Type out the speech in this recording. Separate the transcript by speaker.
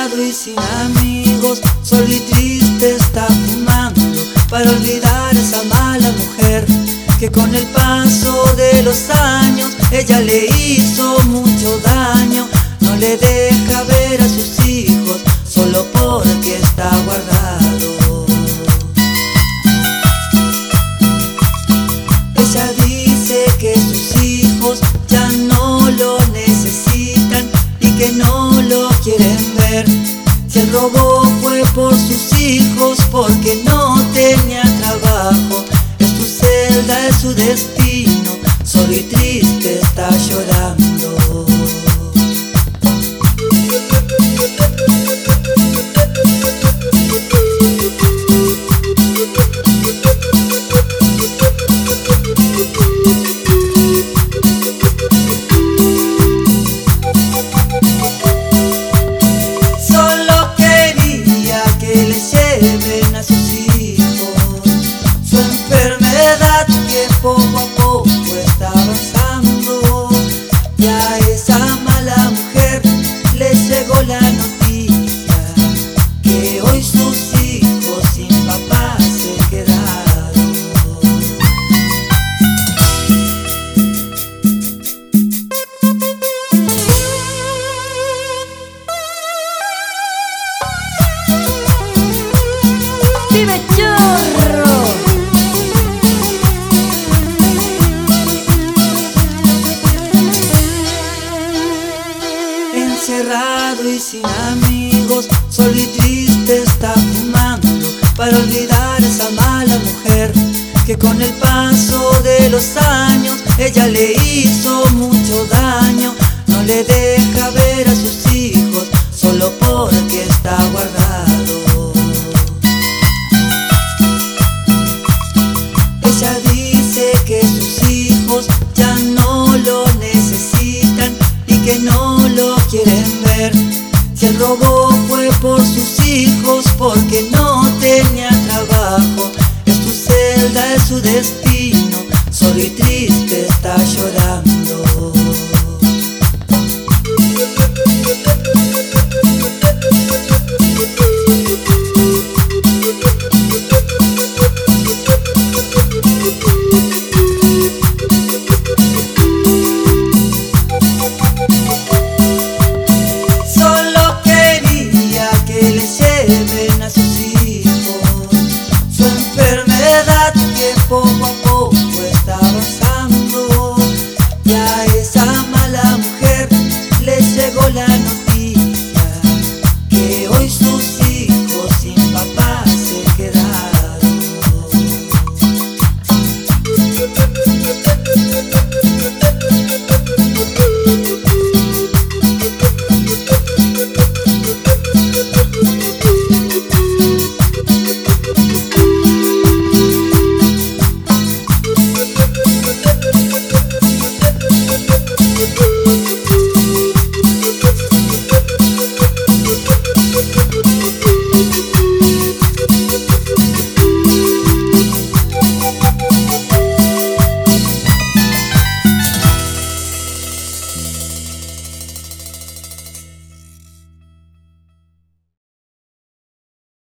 Speaker 1: encerrado y sin amigos, solo y triste está fumando para olvidar esa mala mujer que con el paso de los años ella le hizo mucho daño. No le deja ver a sus hijos solo porque está guardado. Ella dice que sus hijos ya no lo necesitan y que no lo quieren ver. Si el robo fue por sus hijos porque no tenía trabajo, es su celda, es su destino, solo y triste está llorando. Solo quería que le lleven a sus hijos su enfermedad que poco a poco está avanzando, y a esa mala mujer le llegó la noticia que hoy sus hijos sin papá se quedaron.
Speaker 2: ¡Vive Chorro!
Speaker 1: Encerrado y sin amigos, solo y triste está fumando para olvidar esa mala mujer que con el paso de los años ella le hizo mucho daño. No le deja ver a sus hijos solo porque está guardado. Ella dice que sus hijos ya no lo necesitan y que no lo quieren ver. Si el robo fue por sus hijos porque no tenía trabajo, es su celda, es su destino.